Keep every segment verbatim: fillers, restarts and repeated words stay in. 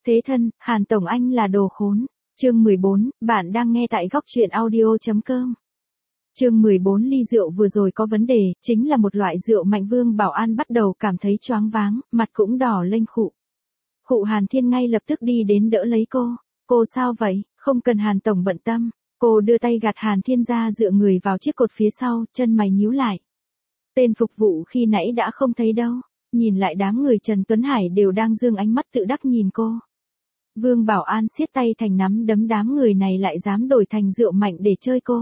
Thế thân, Hàn Tổng anh là đồ khốn. Chương mười bốn, bạn đang nghe tại góc truyện audio.com. Chương mười bốn ly rượu vừa rồi có vấn đề, chính là một loại rượu mạnh. Vương Bảo An bắt đầu cảm thấy choáng váng, mặt cũng đỏ lên khụ. Khụ Hàn Thiên ngay lập tức đi đến đỡ lấy cô. Cô sao vậy, không cần Hàn Tổng bận tâm. Cô đưa tay gạt Hàn Thiên ra dựa người vào chiếc cột phía sau, chân mày nhíu lại. Tên phục vụ khi nãy đã không thấy đâu. Nhìn lại đám người Trần Tuấn Hải đều đang dương ánh mắt tự đắc nhìn cô. Vương Bảo An siết tay thành nắm đấm, đám người này lại dám đổi thành rượu mạnh để chơi cô.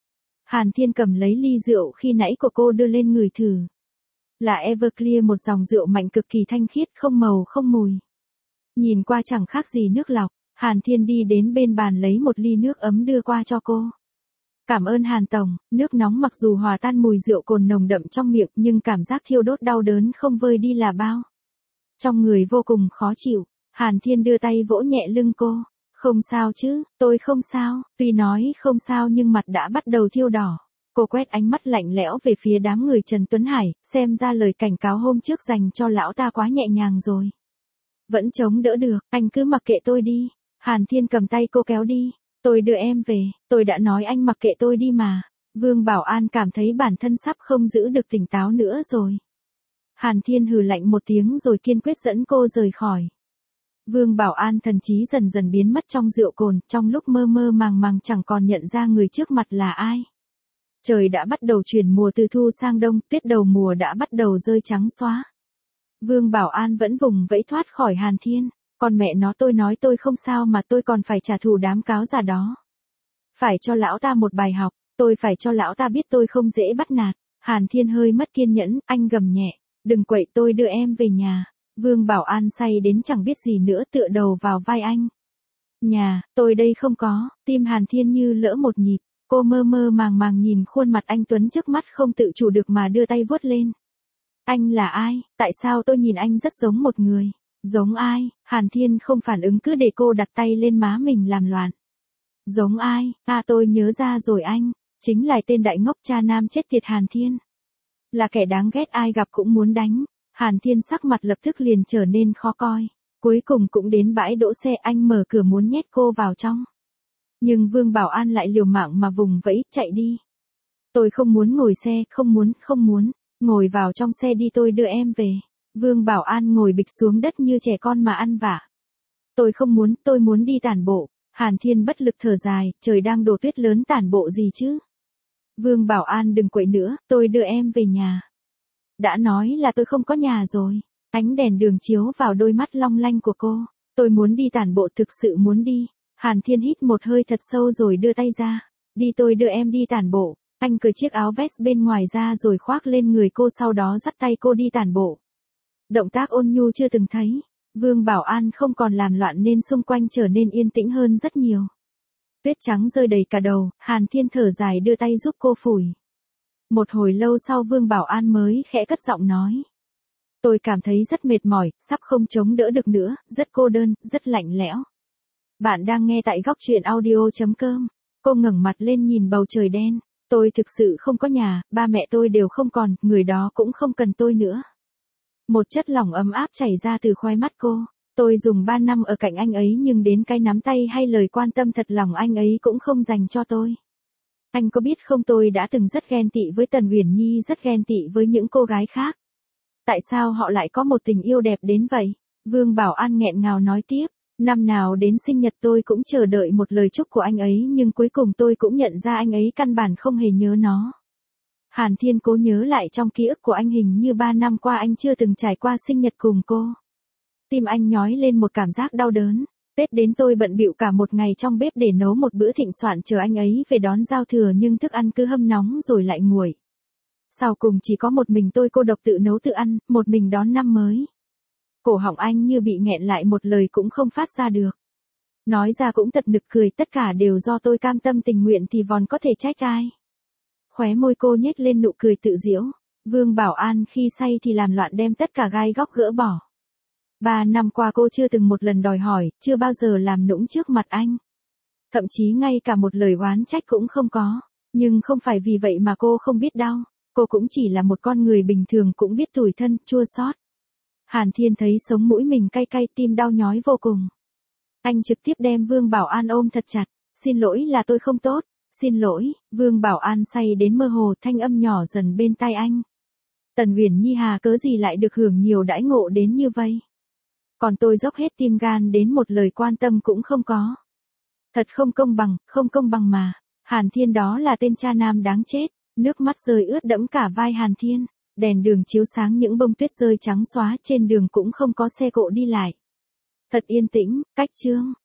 Hàn Thiên cầm lấy ly rượu khi nãy của cô đưa lên ngửi thử. Là Everclear, một dòng rượu mạnh cực kỳ thanh khiết, không màu không mùi. Nhìn qua chẳng khác gì nước lọc. Hàn Thiên đi đến bên bàn lấy một ly nước ấm đưa qua cho cô. Cảm ơn Hàn Tổng. Nước nóng mặc dù hòa tan mùi rượu cồn nồng đậm trong miệng nhưng cảm giác thiêu đốt đau đớn không vơi đi là bao. Trong người vô cùng khó chịu. Hàn Thiên đưa tay vỗ nhẹ lưng cô. Không sao chứ, tôi không sao. Tuy nói không sao nhưng mặt đã bắt đầu thiêu đỏ. Cô quét ánh mắt lạnh lẽo về phía đám người Trần Tuấn Hải, xem ra lời cảnh cáo hôm trước dành cho lão ta quá nhẹ nhàng rồi. Vẫn chống đỡ được, anh cứ mặc kệ tôi đi. Hàn Thiên cầm tay cô kéo đi. Tôi đưa em về, tôi đã nói anh mặc kệ tôi đi mà. Vương Bảo An cảm thấy bản thân sắp không giữ được tỉnh táo nữa rồi. Hàn Thiên hừ lạnh một tiếng rồi kiên quyết dẫn cô rời khỏi. Vương Bảo An thần trí dần dần biến mất trong rượu cồn, trong lúc mơ mơ màng màng chẳng còn nhận ra người trước mặt là ai. Trời đã bắt đầu chuyển mùa, từ thu sang đông, tuyết đầu mùa đã bắt đầu rơi trắng xóa. Vương Bảo An vẫn vùng vẫy thoát khỏi Hàn Thiên. Còn mẹ nó, tôi nói tôi không sao mà tôi còn phải trả thù đám cáo già đó. Phải cho lão ta một bài học, tôi phải cho lão ta biết tôi không dễ bắt nạt. Hàn Thiên hơi mất kiên nhẫn, anh gầm nhẹ, đừng quậy, tôi đưa em về nhà. Vương Bảo An say đến chẳng biết gì nữa, tựa đầu vào vai anh. Nhà, tôi đây không có. Tim Hàn Thiên như lỡ một nhịp. Cô mơ mơ màng màng nhìn khuôn mặt anh tuấn trước mắt, không tự chủ được mà đưa tay vuốt lên. Anh là ai? Tại sao tôi nhìn anh rất giống một người? Giống ai? Hàn Thiên không phản ứng, cứ để cô đặt tay lên má mình làm loạn. Giống ai? À, tôi nhớ ra rồi, anh. Chính là tên đại ngốc cha nam chết tiệt Hàn Thiên. Là kẻ đáng ghét, ai gặp cũng muốn đánh. Hàn Thiên sắc mặt lập tức liền trở nên khó coi. Cuối cùng cũng đến bãi đỗ xe, anh mở cửa muốn nhét cô vào trong. Nhưng Vương Bảo An lại liều mạng mà vùng vẫy, chạy đi. Tôi không muốn ngồi xe, không muốn, không muốn. Ngồi vào trong xe đi, tôi đưa em về. Vương Bảo An ngồi bịch xuống đất như trẻ con mà ăn vạ. Tôi không muốn, tôi muốn đi tản bộ. Hàn Thiên bất lực thở dài, trời đang đổ tuyết lớn, tản bộ gì chứ? Vương Bảo An đừng quậy nữa, tôi đưa em về nhà. Đã nói là tôi không có nhà rồi. Ánh đèn đường chiếu vào đôi mắt long lanh của cô. Tôi muốn đi tản bộ, thực sự muốn đi. Hàn Thiên hít một hơi thật sâu rồi đưa tay ra. Đi, tôi đưa em đi tản bộ. Anh cởi chiếc áo vest bên ngoài ra rồi khoác lên người cô, sau đó dắt tay cô đi tản bộ. Động tác ôn nhu chưa từng thấy. Vương Bảo An không còn làm loạn nên xung quanh trở nên yên tĩnh hơn rất nhiều. Tuyết trắng rơi đầy cả đầu, Hàn Thiên thở dài đưa tay giúp cô phủi. Một hồi lâu sau Vương Bảo An mới khẽ cất giọng nói. Tôi cảm thấy rất mệt mỏi, sắp không chống đỡ được nữa, rất cô đơn, rất lạnh lẽo. Bạn đang nghe tại góc truyện audio.com. Cô ngẩng mặt lên nhìn bầu trời đen. Tôi thực sự không có nhà, ba mẹ tôi đều không còn, người đó cũng không cần tôi nữa. Một chất lỏng ấm áp chảy ra từ khóe mắt cô. Tôi dùng ba năm ở cạnh anh ấy nhưng đến cái nắm tay hay lời quan tâm thật lòng anh ấy cũng không dành cho tôi. Anh có biết không, tôi đã từng rất ghen tị với Tần Uyển Nhi, rất ghen tị với những cô gái khác. Tại sao họ lại có một tình yêu đẹp đến vậy? Vương Bảo An nghẹn ngào nói tiếp. Năm nào đến sinh nhật tôi cũng chờ đợi một lời chúc của anh ấy nhưng cuối cùng tôi cũng nhận ra anh ấy căn bản không hề nhớ nó. Hàn Thiên cố nhớ lại trong ký ức của anh, hình như ba năm qua anh chưa từng trải qua sinh nhật cùng cô. Tim anh nhói lên một cảm giác đau đớn. Tết đến tôi bận bịu cả một ngày trong bếp để nấu một bữa thịnh soạn chờ anh ấy về đón giao thừa nhưng thức ăn cứ hâm nóng rồi lại nguội. Sau cùng chỉ có một mình tôi cô độc tự nấu tự ăn, một mình đón năm mới. Cổ họng anh như bị nghẹn lại, một lời cũng không phát ra được. Nói ra cũng thật nực cười, tất cả đều do tôi cam tâm tình nguyện thì còn có thể trách ai. Khóe môi cô nhếch lên nụ cười tự giễu. Vương Bảo An khi say thì làm loạn, đem tất cả gai góc gỡ bỏ. Ba năm qua cô chưa từng một lần đòi hỏi, chưa bao giờ làm nũng trước mặt anh. Thậm chí ngay cả một lời oán trách cũng không có. Nhưng không phải vì vậy mà cô không biết đau. Cô cũng chỉ là một con người bình thường, cũng biết tủi thân, chua xót. Hàn Thiên thấy sống mũi mình cay cay, tim đau nhói vô cùng. Anh trực tiếp đem Vương Bảo An ôm thật chặt. Xin lỗi là tôi không tốt. Xin lỗi, Vương Bảo An say đến mơ hồ, thanh âm nhỏ dần bên tai anh. Tần Uyển Nhi hà cớ gì lại được hưởng nhiều đãi ngộ đến như vậy? Còn tôi dốc hết tim gan đến một lời quan tâm cũng không có. Thật không công bằng, không công bằng mà. Hàn Thiên đó là tên cha nam đáng chết. Nước mắt rơi ướt đẫm cả vai Hàn Thiên. Đèn đường chiếu sáng những bông tuyết rơi trắng xóa, trên đường cũng không có xe cộ đi lại. Thật yên tĩnh, cách Trương